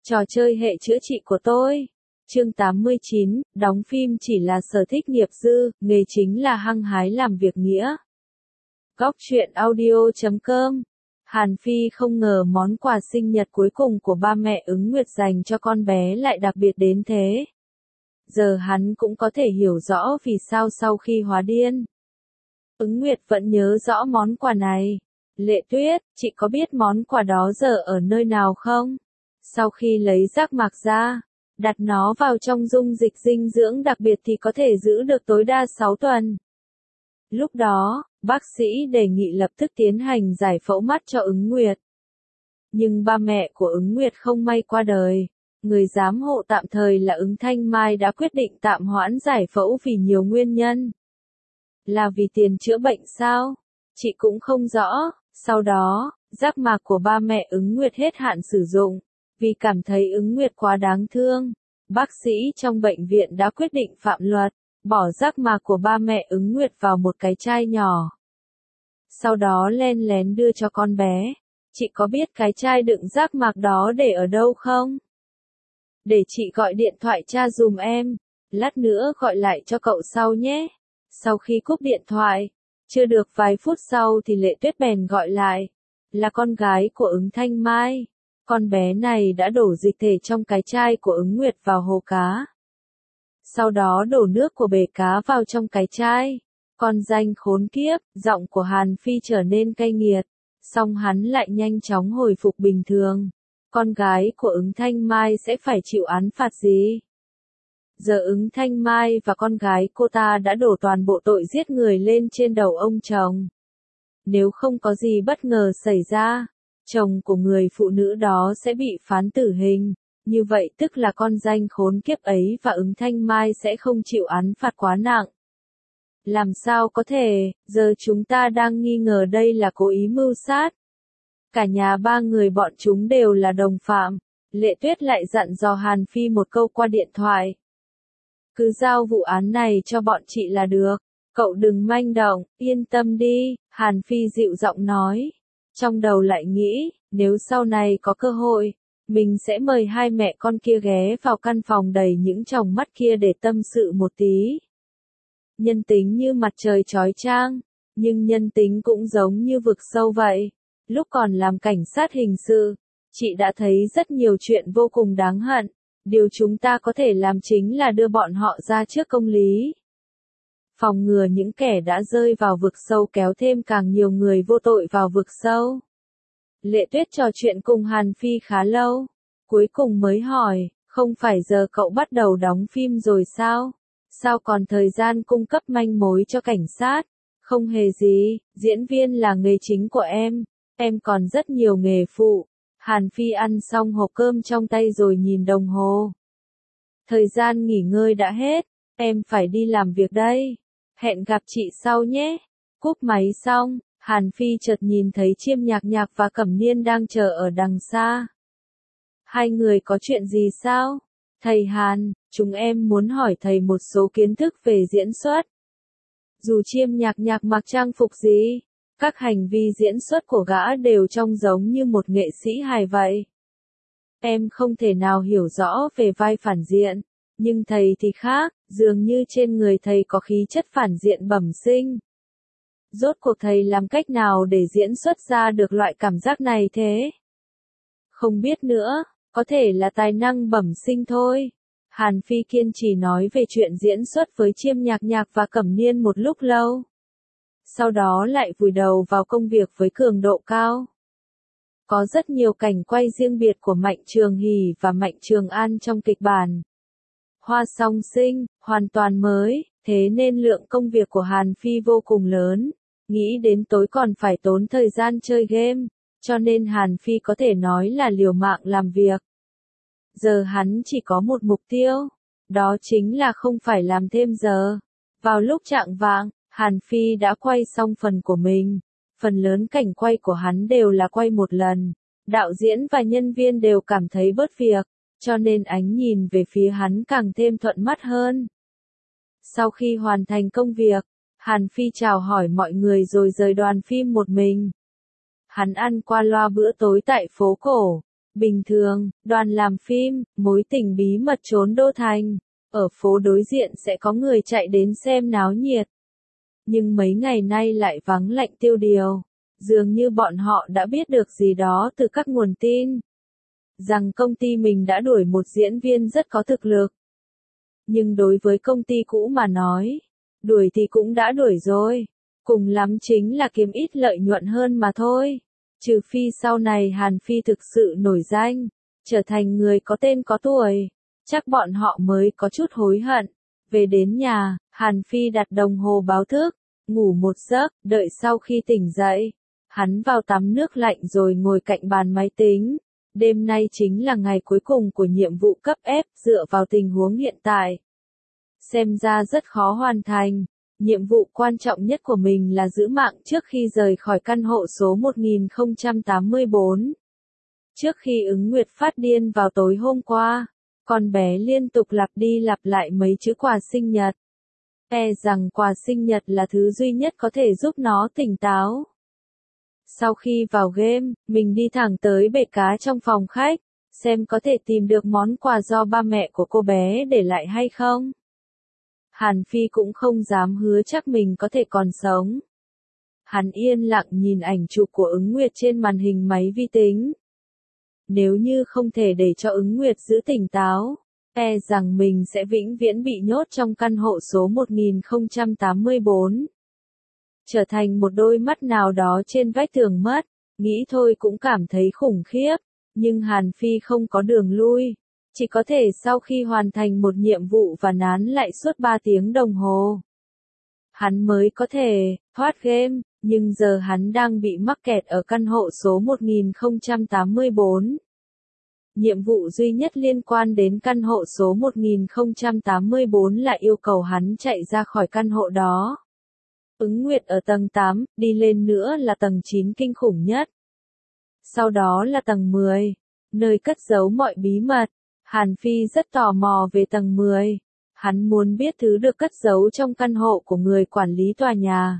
Trò chơi hệ chữa trị của tôi. Chương 89, đóng phim chỉ là sở thích nghiệp dư, nghề chính là hăng hái làm việc nghĩa. Góc truyện audio.com. Hàn Phi không ngờ món quà sinh nhật cuối cùng của ba mẹ Ứng Nguyệt dành cho con bé lại đặc biệt đến thế. Giờ hắn cũng có thể hiểu rõ vì sao sau khi hóa điên, Ứng Nguyệt vẫn nhớ rõ món quà này. Lệ Tuyết, chị có biết món quà đó giờ ở nơi nào không? Sau khi lấy giác mạc ra, đặt nó vào trong dung dịch dinh dưỡng đặc biệt thì có thể giữ được tối đa 6 tuần. Lúc đó, bác sĩ đề nghị lập tức tiến hành giải phẫu mắt cho Ứng Nguyệt. Nhưng ba mẹ của Ứng Nguyệt không may qua đời. Người giám hộ tạm thời là Ứng Thanh Mai đã quyết định tạm hoãn giải phẫu vì nhiều nguyên nhân. Là vì tiền chữa bệnh sao? Chị cũng không rõ. Sau đó, giác mạc của ba mẹ Ứng Nguyệt hết hạn sử dụng. Vì cảm thấy Ứng Nguyệt quá đáng thương, bác sĩ trong bệnh viện đã quyết định phạm luật, bỏ giác mạc của ba mẹ Ứng Nguyệt vào một cái chai nhỏ. Sau đó len lén đưa cho con bé. Chị có biết cái chai đựng giác mạc đó để ở đâu không? Để chị gọi điện thoại tra dùm em, lát nữa gọi lại cho cậu sau nhé. Sau khi cúp điện thoại, chưa được vài phút sau thì Lệ Tuyết bèn gọi lại, là con gái của Ứng Thanh Mai. Con bé này đã đổ dịch thể trong cái chai của Ứng Nguyệt vào hồ cá. Sau đó đổ nước của bể cá vào trong cái chai. Con danh khốn kiếp, giọng của Hàn Phi trở nên cay nghiệt. Song hắn lại nhanh chóng hồi phục bình thường. Con gái của Ứng Thanh Mai sẽ phải chịu án phạt gì? Giờ Ứng Thanh Mai và con gái cô ta đã đổ toàn bộ tội giết người lên trên đầu ông chồng. Nếu không có gì bất ngờ xảy ra, chồng của người phụ nữ đó sẽ bị phán tử hình. Như vậy tức là con danh khốn kiếp ấy và Ứng Thanh Mai sẽ không chịu án phạt quá nặng. Làm sao có thể, giờ chúng ta đang nghi ngờ đây là cố ý mưu sát. Cả nhà ba người bọn chúng đều là đồng phạm. Lệ Tuyết lại dặn dò Hàn Phi một câu qua điện thoại. Cứ giao vụ án này cho bọn chị là được. Cậu đừng manh động, yên tâm đi, Hàn Phi dịu giọng nói. Trong đầu lại nghĩ, nếu sau này có cơ hội, mình sẽ mời hai mẹ con kia ghé vào căn phòng đầy những tròng mắt kia để tâm sự một tí. Nhân tính như mặt trời chói chang, nhưng nhân tính cũng giống như vực sâu vậy. Lúc còn làm cảnh sát hình sự, chị đã thấy rất nhiều chuyện vô cùng đáng hận. Điều chúng ta có thể làm chính là đưa bọn họ ra trước công lý. Phòng ngừa những kẻ đã rơi vào vực sâu kéo thêm càng nhiều người vô tội vào vực sâu. Lệ Tuyết trò chuyện cùng Hàn Phi khá lâu. Cuối cùng mới hỏi, không phải giờ cậu bắt đầu đóng phim rồi sao? Sao còn thời gian cung cấp manh mối cho cảnh sát? Không hề gì, diễn viên là nghề chính của em còn rất nhiều nghề phụ. Hàn Phi ăn xong hộp cơm trong tay rồi nhìn đồng hồ. Thời gian nghỉ ngơi đã hết, em phải đi làm việc đây. Hẹn gặp chị sau nhé. Cúp máy xong, Hàn Phi chợt nhìn thấy Chiêm Nhạc Nhạc và Cẩm Niên đang chờ ở đằng xa. Hai người có chuyện gì sao? Thầy Hàn, chúng em muốn hỏi thầy một số kiến thức về diễn xuất. Dù Chiêm Nhạc Nhạc mặc trang phục gì, các hành vi diễn xuất của gã đều trông giống như một nghệ sĩ hài vậy. Em không thể nào hiểu rõ về vai phản diện, nhưng thầy thì khác, dường như trên người thầy có khí chất phản diện bẩm sinh. Rốt cuộc thầy làm cách nào để diễn xuất ra được loại cảm giác này thế? Không biết nữa, có thể là tài năng bẩm sinh thôi. Hàn Phi kiên trì nói về chuyện diễn xuất với Chiêm Nhạc Nhạc và Cẩm Niên một lúc lâu. Sau đó lại vùi đầu vào công việc với cường độ cao. Có rất nhiều cảnh quay riêng biệt của Mạnh Trường Hỷ và Mạnh Trường An trong kịch bản. Hoa Song Sinh, hoàn toàn mới, thế nên lượng công việc của Hàn Phi vô cùng lớn. Nghĩ đến tối còn phải tốn thời gian chơi game, cho nên Hàn Phi có thể nói là liều mạng làm việc. Giờ hắn chỉ có một mục tiêu, đó chính là không phải làm thêm giờ. Vào lúc chạng vạng, Hàn Phi đã quay xong phần của mình. Phần lớn cảnh quay của hắn đều là quay một lần. Đạo diễn và nhân viên đều cảm thấy bớt việc, cho nên ánh nhìn về phía hắn càng thêm thuận mắt hơn. Sau khi hoàn thành công việc, Hàn Phi chào hỏi mọi người rồi rời đoàn phim một mình. Hắn ăn qua loa bữa tối tại phố cổ, Bình thường, đoàn làm phim, mối tình bí mật trốn đô thành. Ở phố đối diện sẽ có người chạy đến xem náo nhiệt. Nhưng mấy ngày nay lại vắng lạnh tiêu điều. Dường như bọn họ đã biết được gì đó từ các nguồn tin. Rằng công ty mình đã đuổi một diễn viên rất có thực lực. Nhưng đối với công ty cũ mà nói, đuổi thì cũng đã đuổi rồi. Cùng lắm chính là kiếm ít lợi nhuận hơn mà thôi. Trừ phi sau này Hàn Phi thực sự nổi danh, trở thành người có tên có tuổi, chắc bọn họ mới có chút hối hận. Về đến nhà, Hàn Phi đặt đồng hồ báo thức, ngủ một giấc, đợi sau khi tỉnh dậy. Hắn vào tắm nước lạnh rồi ngồi cạnh bàn máy tính. Đêm nay chính là ngày cuối cùng của nhiệm vụ cấp F, dựa vào tình huống hiện tại. Xem ra rất khó hoàn thành. Nhiệm vụ quan trọng nhất của mình là giữ mạng trước khi rời khỏi căn hộ số 1084. Trước khi ứng nguyệt phát điên vào tối hôm qua, con bé liên tục lặp đi lặp lại mấy chữ quà sinh nhật. Rằng quà sinh nhật là thứ duy nhất có thể giúp nó tỉnh táo. Sau khi vào game, mình đi thẳng tới bể cá trong phòng khách, xem có thể tìm được món quà do ba mẹ của cô bé để lại hay không. Hàn Phi cũng không dám hứa chắc mình có thể còn sống. Hắn yên lặng nhìn ảnh chụp của ứng nguyệt trên màn hình máy vi tính. Nếu như không thể để cho ứng nguyệt giữ tỉnh táo, rằng mình sẽ vĩnh viễn bị nhốt trong căn hộ số 1084. Trở thành một đôi mắt nào đó trên vách tường mất, nghĩ thôi cũng cảm thấy khủng khiếp, nhưng Hàn Phi không có đường lui. Chỉ có thể sau khi hoàn thành một nhiệm vụ và nán lại suốt 3 tiếng đồng hồ. Hắn mới có thể thoát game, nhưng giờ hắn đang bị mắc kẹt ở căn hộ số 1084. Nhiệm vụ duy nhất liên quan đến căn hộ số 1084 là yêu cầu hắn chạy ra khỏi căn hộ đó. Ứng nguyệt ở tầng 8, đi lên nữa là tầng 9 kinh khủng nhất. Sau đó là tầng 10, nơi cất giấu mọi bí mật. Hàn Phi rất tò mò về tầng 10. Hắn muốn biết thứ được cất giấu trong căn hộ của người quản lý tòa nhà.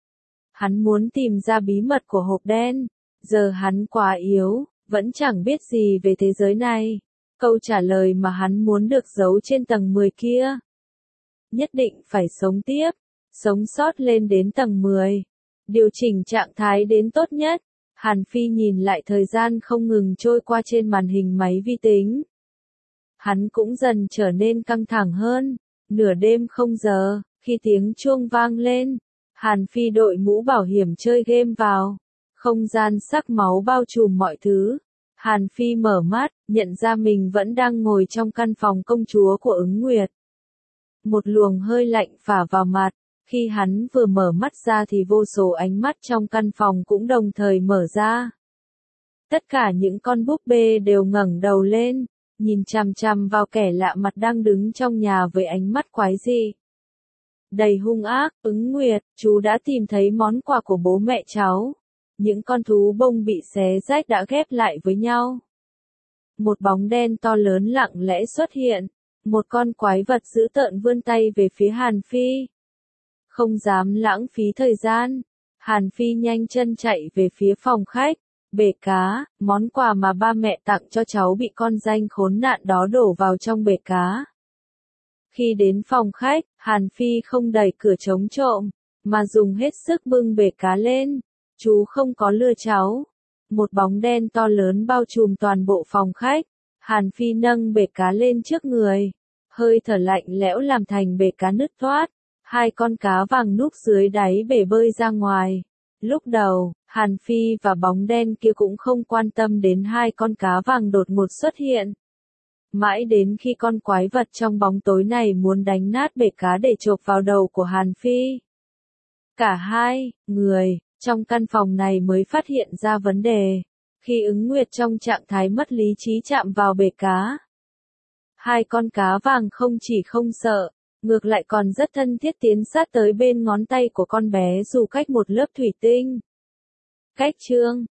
Hắn muốn tìm ra bí mật của hộp đen. Giờ hắn quá yếu, vẫn chẳng biết gì về thế giới này. Câu trả lời mà hắn muốn được giấu trên tầng 10 kia. Nhất định phải sống tiếp, sống sót lên đến tầng 10. Điều chỉnh trạng thái đến tốt nhất. Hàn Phi nhìn lại thời gian không ngừng trôi qua trên màn hình máy vi tính. Hắn cũng dần trở nên căng thẳng hơn. Nửa đêm 0 giờ, khi tiếng chuông vang lên, Hàn Phi đội mũ bảo hiểm chơi game vào. Không gian sắc máu bao trùm mọi thứ. Hàn Phi mở mắt, nhận ra mình vẫn đang ngồi trong căn phòng công chúa của ứng nguyệt. Một luồng hơi lạnh phả vào mặt. Khi hắn vừa mở mắt ra thì vô số ánh mắt trong căn phòng cũng đồng thời mở ra. Tất cả những con búp bê đều ngẩng đầu lên, nhìn chằm chằm vào kẻ lạ mặt đang đứng trong nhà với ánh mắt quái dị. Đầy hung ác, ứng nguyệt, chú đã tìm thấy món quà của bố mẹ cháu. Những con thú bông bị xé rách đã ghép lại với nhau. Một bóng đen to lớn lặng lẽ xuất hiện. Một con quái vật dữ tợn vươn tay về phía Hàn Phi. Không dám lãng phí thời gian. Hàn Phi nhanh chân chạy về phía phòng khách. Bể cá, món quà mà ba mẹ tặng cho cháu bị con danh khốn nạn đó đổ vào trong bể cá. Khi đến phòng khách, Hàn Phi không đẩy cửa chống trộm, mà dùng hết sức bưng bể cá lên. Chú không có lừa cháu. Một bóng đen to lớn bao trùm toàn bộ phòng khách. Hàn Phi nâng bể cá lên trước người. Hơi thở lạnh lẽo làm thành bể cá nứt toát. Hai con cá vàng núp dưới đáy bể bơi ra ngoài. Lúc đầu, Hàn Phi và bóng đen kia cũng không quan tâm đến hai con cá vàng đột ngột xuất hiện. Mãi đến khi con quái vật trong bóng tối này muốn đánh nát bể cá để chộp vào đầu của Hàn Phi. Cả hai người trong căn phòng này mới phát hiện ra vấn đề. Khi ứng nguyệt trong trạng thái mất lý trí chạm vào bể cá. Hai con cá vàng không chỉ không sợ, ngược lại còn rất thân thiết tiến sát tới bên ngón tay của con bé dù cách một lớp thủy tinh. Cách chương